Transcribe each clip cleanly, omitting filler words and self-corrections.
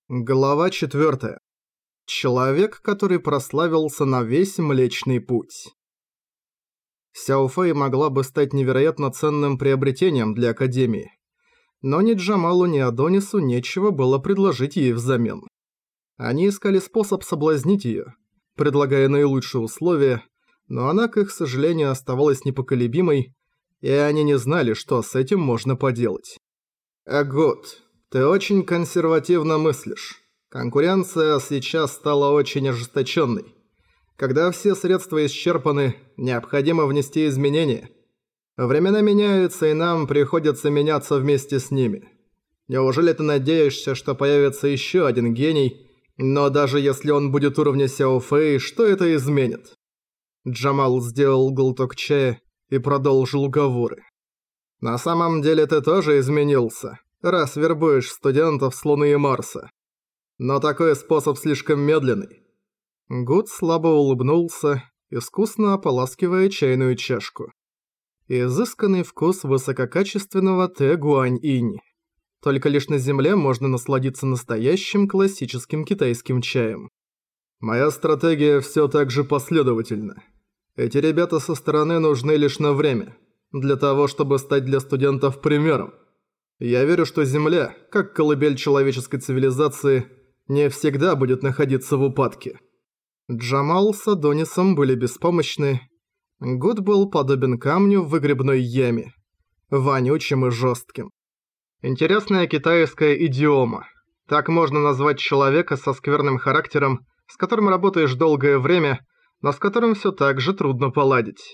Глава 4. Человек, который прославился на весь Млечный Путь. Сяо Фэй могла бы стать невероятно ценным приобретением для Академии. Но ни Джамалу, ни Адонису нечего было предложить ей взамен. Они искали способ соблазнить её, предлагая наилучшие условия, но она, к их сожалению, оставалась непоколебимой, и они не знали, что с этим можно поделать. «Гуд, ты очень консервативно мыслишь. Конкуренция сейчас стала очень ожесточенной. Когда все средства исчерпаны, необходимо внести изменения. Времена меняются, и нам приходится меняться вместе с ними. Неужели ты надеешься, что появится еще один гений, но даже если он будет уровня Сяо Фэй, что это изменит?» Джамал сделал глоток чая и продолжил уговоры. «На самом деле ты тоже изменился, раз вербуешь студентов с Луны и Марса. Но такой способ слишком медленный». Гуд слабо улыбнулся, искусно ополаскивая чайную чашку. Изысканный вкус высококачественного тэ-гуань-инь. Только лишь на Земле можно насладиться настоящим классическим китайским чаем. Моя стратегия все так же последовательна. Эти ребята со стороны нужны лишь на время, для того, чтобы стать для студентов примером. Я верю, что Земля, как колыбель человеческой цивилизации, не всегда будет находиться в упадке. Джамал с Адонисом были беспомощны. Гуд был подобен камню в выгребной яме, вонючим и жестким. Интересная китайская идиома. Так можно назвать человека со скверным характером, с которым работаешь долгое время, но с которым все так же трудно поладить.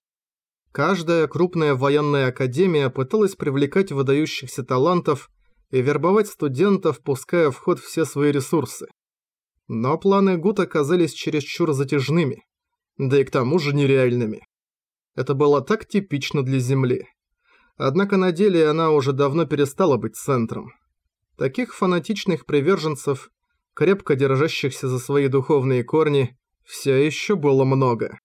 Каждая крупная военная академия пыталась привлекать выдающихся талантов и вербовать студентов, пуская в ход все свои ресурсы. Но планы Гуд оказались чересчур затяжными, да и к тому же нереальными. Это было так типично для Земли. Однако на деле она уже давно перестала быть центром. Таких фанатичных приверженцев, крепко держащихся за свои духовные корни, все еще было много.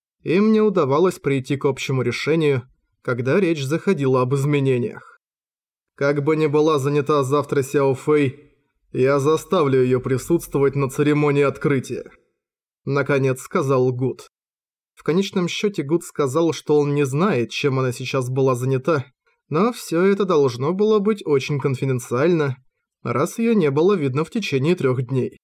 Им не удавалось прийти к общему решению, когда речь заходила об изменениях. Как бы ни была занята завтра Сяо Фэй, я заставлю ее присутствовать на церемонии открытия. Наконец сказал Гуд. В конечном счете Гуд сказал, что он не знает, чем она сейчас была занята, но все это должно было быть очень конфиденциально, раз ее не было видно в течение 3 дней.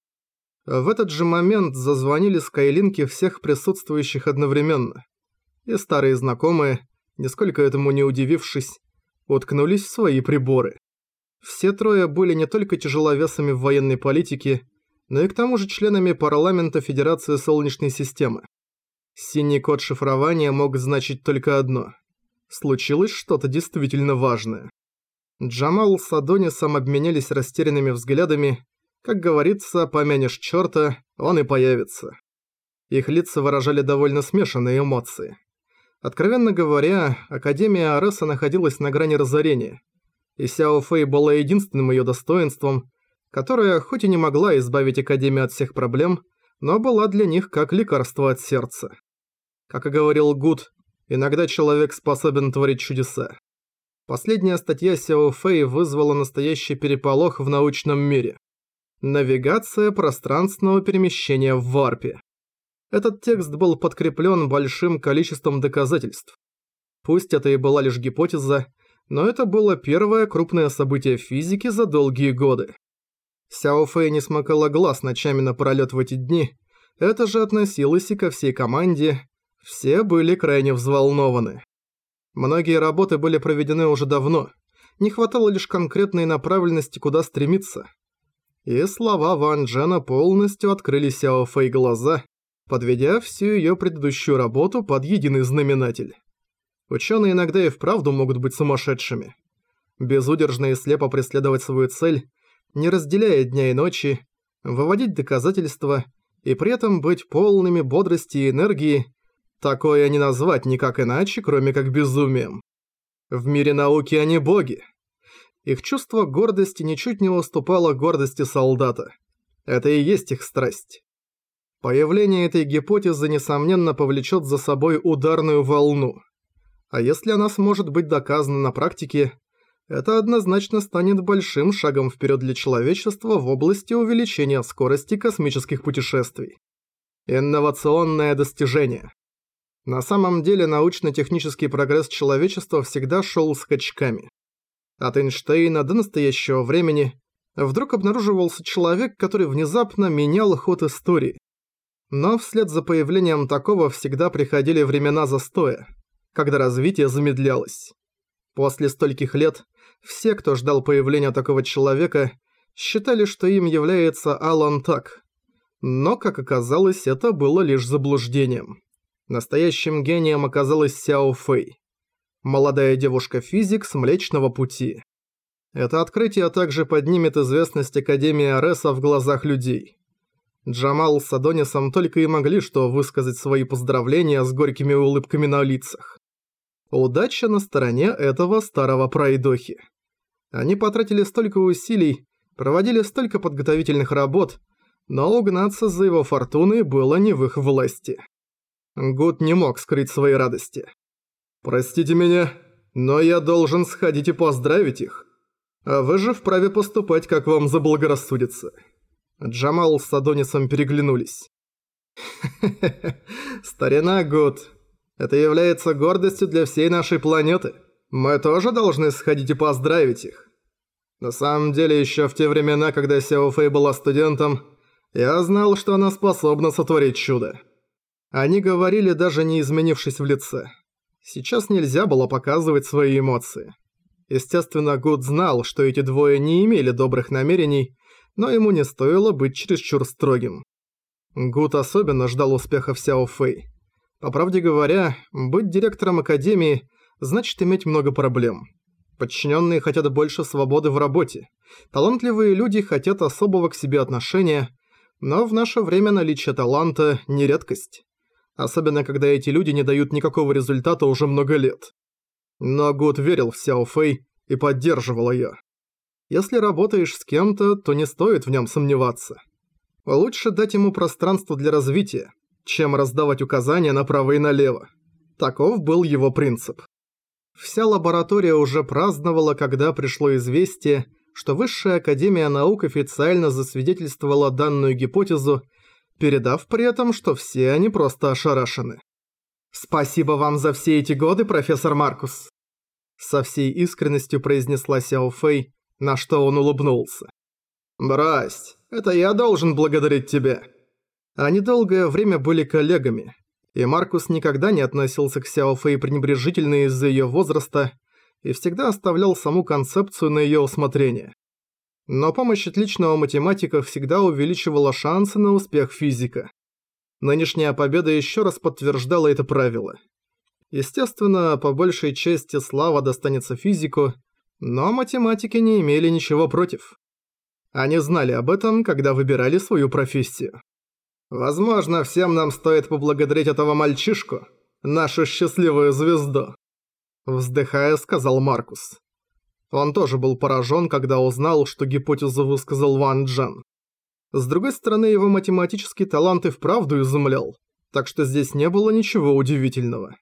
В этот же момент зазвонили скайлинки всех присутствующих одновременно, и старые знакомые, нисколько этому не удивившись, уткнулись в свои приборы. Все трое были не только тяжеловесами в военной политике, но и к тому же членами парламента Федерации Солнечной системы. Синий код шифрования мог значить только одно. Случилось что-то действительно важное. Джамал с Адонисом обменялись растерянными взглядами. Как говорится, помянешь чёрта, он и появится. Их лица выражали довольно смешанные эмоции. Откровенно говоря, Академия Ареса находилась на грани разорения, и Сяо Фэй была единственным её достоинством, которое хоть и не могла избавить Академию от всех проблем, но была для них как лекарство от сердца. Как и говорил Гуд, иногда человек способен творить чудеса. Последняя статья Сяо Фэй вызвала настоящий переполох в научном мире. Навигация пространственного перемещения в варпе. Этот текст был подкреплен большим количеством доказательств. Пусть это и была лишь гипотеза, но это было первое крупное событие физики за долгие годы. Сяо Фэй не смыкала глаз ночами напролёт в эти дни, это же относилось и ко всей команде, все были крайне взволнованы. Многие работы были проведены уже давно, не хватало лишь конкретной направленности, куда стремиться. И слова Ван Джена полностью открыли Сяо Фэй глаза, подведя всю её предыдущую работу под единый знаменатель. Ученые иногда и вправду могут быть сумасшедшими. Безудержно и слепо преследовать свою цель, не разделяя дня и ночи, выводить доказательства и при этом быть полными бодрости и энергии, такое не назвать никак иначе, кроме как безумием. В мире науки они боги. Их чувство гордости ничуть не уступало гордости солдата. Это и есть их страсть. Появление этой гипотезы, несомненно, повлечет за собой ударную волну. А если она сможет быть доказана на практике, Это однозначно станет большим шагом вперед для человечества в области увеличения скорости космических путешествий. Инновационное достижение. На самом деле научно-технический прогресс человечества всегда шел скачками. От Эйнштейна до настоящего времени вдруг обнаруживался человек, который внезапно менял ход истории. Но вслед за появлением такого всегда приходили времена застоя, когда развитие замедлялось. После стольких лет все, кто ждал появления такого человека, считали, что им является Алан Так. Но, как оказалось, это было лишь заблуждением. Настоящим гением оказалась Сяо Фэй, молодая девушка-физик с Млечного Пути. Это открытие также поднимет известность Академии Ареса в глазах людей. Джамал с Адонисом только и могли что высказать свои поздравления с горькими улыбками на лицах. Удача на стороне этого старого пройдохи. Они потратили столько усилий, проводили столько подготовительных работ, но угнаться за его фортуной было не в их власти. Гуд не мог скрыть своей радости. «Простите меня, но я должен сходить и поздравить их. А вы же вправе поступать, как вам заблагорассудится». Джамал с Адонисом переглянулись. «Хе-хе-хе, старина Гуд, это является гордостью для всей нашей планеты. Мы тоже должны сходить и поздравить их. На самом деле, еще в те времена, когда Сяо Фэй была студентом, я знал, что она способна сотворить чудо». Они говорили, даже не изменившись в лице. Сейчас нельзя было показывать свои эмоции. Естественно, Гуд знал, что эти двое не имели добрых намерений, но ему не стоило быть чересчур строгим. Гуд особенно ждал успеха в Сяо Фэй. По правде говоря, быть директором Академии значит иметь много проблем. Подчиненные хотят больше свободы в работе. Талантливые люди хотят особого к себе отношения, но в наше время наличие таланта – не редкость. Особенно, когда эти люди не дают никакого результата уже много лет. Но Гуд верил в Сяо Фэй и поддерживал её. Если работаешь с кем-то, то не стоит в нем сомневаться. Лучше дать ему пространство для развития, чем раздавать указания направо и налево. Таков был его принцип. Вся лаборатория уже праздновала, когда пришло известие, что Высшая Академия Наук официально засвидетельствовала данную гипотезу, передав при этом, что все они просто ошарашены. «Спасибо вам за все эти годы, профессор Маркус!» Со всей искренностью произнесла Сяо Фэй, на что он улыбнулся. «Брось, это я должен благодарить тебя». Они долгое время были коллегами, и Маркус никогда не относился к Сяо Фэй пренебрежительно из-за её возраста и всегда оставлял саму концепцию на её усмотрение. Но помощь отличного математика всегда увеличивала шансы на успех физика. Нынешняя победа ещё раз подтверждала это правило. Естественно, по большей части слава достанется физику, но математики не имели ничего против. Они знали об этом, когда выбирали свою профессию. «Возможно, всем нам стоит поблагодарить этого мальчишку, нашу счастливую звезду», вздыхая, сказал Маркус. Он тоже был поражен, когда узнал, что гипотезу высказал Ван Джен. С другой стороны, его математический талант и вправду изумлял, так что здесь не было ничего удивительного.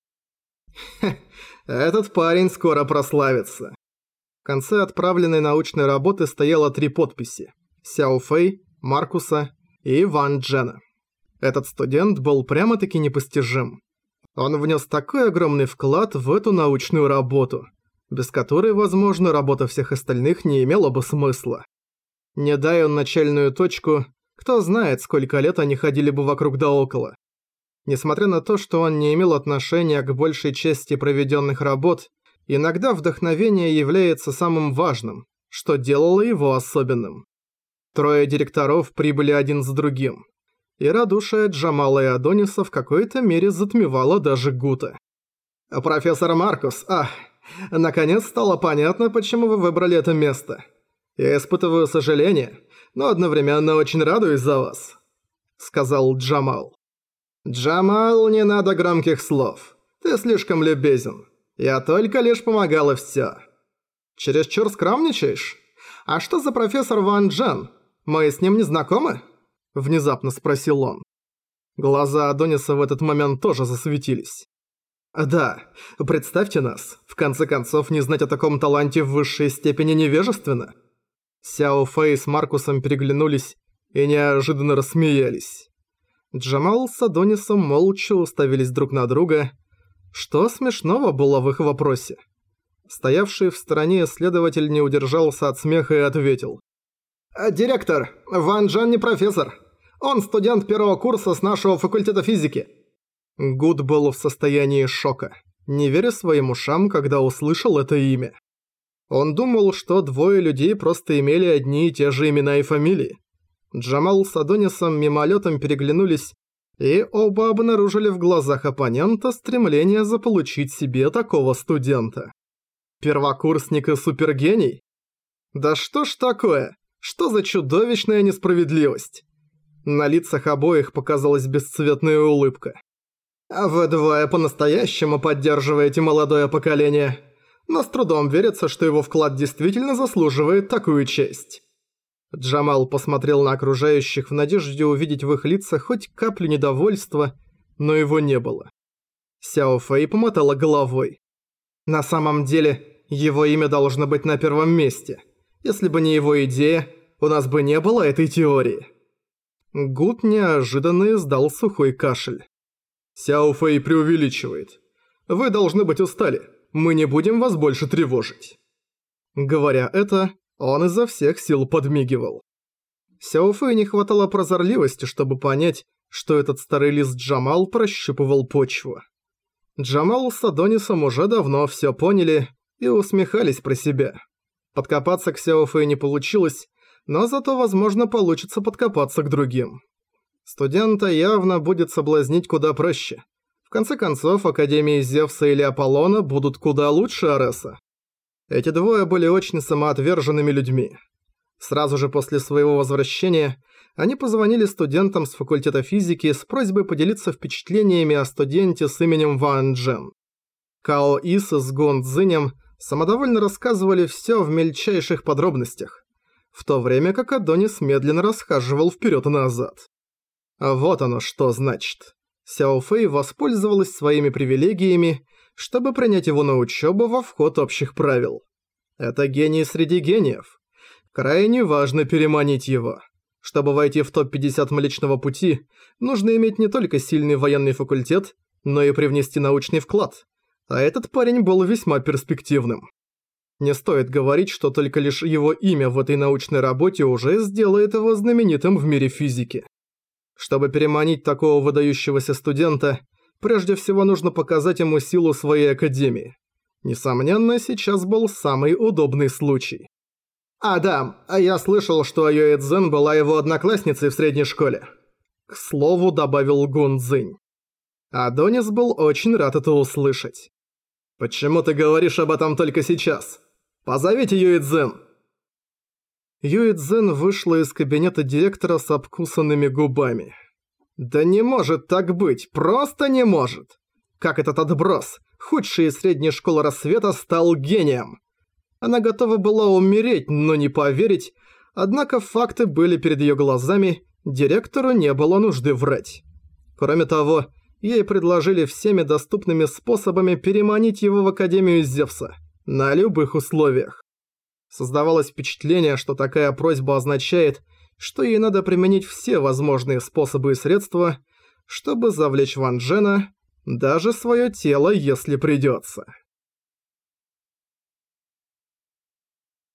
Этот парень скоро прославится. В конце отправленной научной работы стояло 3 подписи – Сяо Фэй, Маркуса и Ван Джена. Этот студент был прямо-таки непостижим. Он внес такой огромный вклад в эту научную работу, без которой, возможно, работа всех остальных не имела бы смысла. Не дай он начальную точку, кто знает, сколько лет они ходили бы вокруг да около. Несмотря на то, что он не имел отношения к большей части проведенных работ, иногда вдохновение является самым важным, что делало его особенным. 3 директоров прибыли один за другим, и радушие Джамала и Адониса в какой-то мере затмевало даже Гута. «Профессор Маркус, наконец стало понятно, почему вы выбрали это место. Я испытываю сожаление, но одновременно очень радуюсь за вас», — сказал Джамал. «Джамал, не надо громких слов. Ты слишком любезен. Я только лишь помогал и всё. Чересчур скромничаешь? А что за профессор Ван Джен? Мы с ним не знакомы?» — внезапно спросил он. Глаза Адониса в этот момент тоже засветились. Да, представьте нас. В конце концов, не знать о таком таланте в высшей степени невежественно. Сяо Фэй с Маркусом переглянулись и неожиданно рассмеялись. Джамал с Адонисом молча уставились друг на друга. Что смешного было в их вопросе? Стоявший в стороне следователь не удержался от смеха и ответил. «Директор, Ван Джен не профессор. Он студент первого курса с нашего факультета физики». Гуд был в состоянии шока, не веря своим ушам, когда услышал это имя. Он думал, что двое людей просто имели одни и те же имена и фамилии. Джамал с Адонисом мимолетом переглянулись, и оба обнаружили в глазах оппонента стремление заполучить себе такого студента. Первокурсник и супергений? Да что ж такое? Что за чудовищная несправедливость? На лицах обоих показалась бесцветная улыбка. А вы двое по-настоящему поддерживаете молодое поколение, но с трудом верится, что его вклад действительно заслуживает такую честь. Джамал посмотрел на окружающих в надежде увидеть в их лицах хоть каплю недовольства, но его не было. Сяо Фэй помотала головой. На самом деле, его имя должно быть на первом месте. Если бы не его идея, у нас бы не было этой теории. Гуд неожиданно издал сухой кашель. Сяо Фэй преувеличивает. Вы должны быть устали. Мы не будем вас больше тревожить. Говоря это, он изо всех сил подмигивал. Сяо Фэй не хватало прозорливости, чтобы понять, что этот старый лис Джамал прощупывал почву. Джамал с Адонисом уже давно все поняли и усмехались про себя. Подкопаться к Сяо Фэй не получилось, но зато, возможно, получится подкопаться к другим. Студента явно будет соблазнить куда проще. В конце концов, Академии Зевса или Аполлона будут куда лучше Ареса. Эти двое были очень самоотверженными людьми. Сразу же после своего возвращения они позвонили студентам с факультета физики с просьбой поделиться впечатлениями о студенте с именем Ван Джен. Као Ис с Гун Цзинем самодовольно рассказывали все в мельчайших подробностях, в то время как Адонис медленно расхаживал вперед и назад. А вот оно что значит. Сяо Фэй воспользовалась своими привилегиями, чтобы принять его на учебу во вход общих правил. Это гений среди гениев. Крайне важно переманить его. Чтобы войти в топ-50 Млечного Пути, нужно иметь не только сильный военный факультет, но и привнести научный вклад. А этот парень был весьма перспективным. Не стоит говорить, что только лишь его имя в этой научной работе уже сделает его знаменитым в мире физики. Чтобы переманить такого выдающегося студента, прежде всего нужно показать ему силу своей академии. Несомненно, сейчас был самый удобный случай. Да, я слышал, что Юэ Цзэн была его одноклассницей в средней школе. К слову, добавил Гун Цзинь. Адонис был очень рад это услышать. «Почему ты говоришь об этом только сейчас? Позовите Юэ Цзэн!» Юэ Цзэн вышла из кабинета директора с обкусанными губами. «Да не может так быть, просто не может! Как этот отброс, худший из средней школы рассвета, стал гением!» Она готова была умереть, но не поверить, однако факты были перед ее глазами, директору не было нужды врать. Кроме того, ей предложили всеми доступными способами переманить его в Академию Зевса, на любых условиях. Создавалось впечатление, что такая просьба означает, что ей надо применить все возможные способы и средства, чтобы завлечь Ван Джена, даже свое тело, если придется.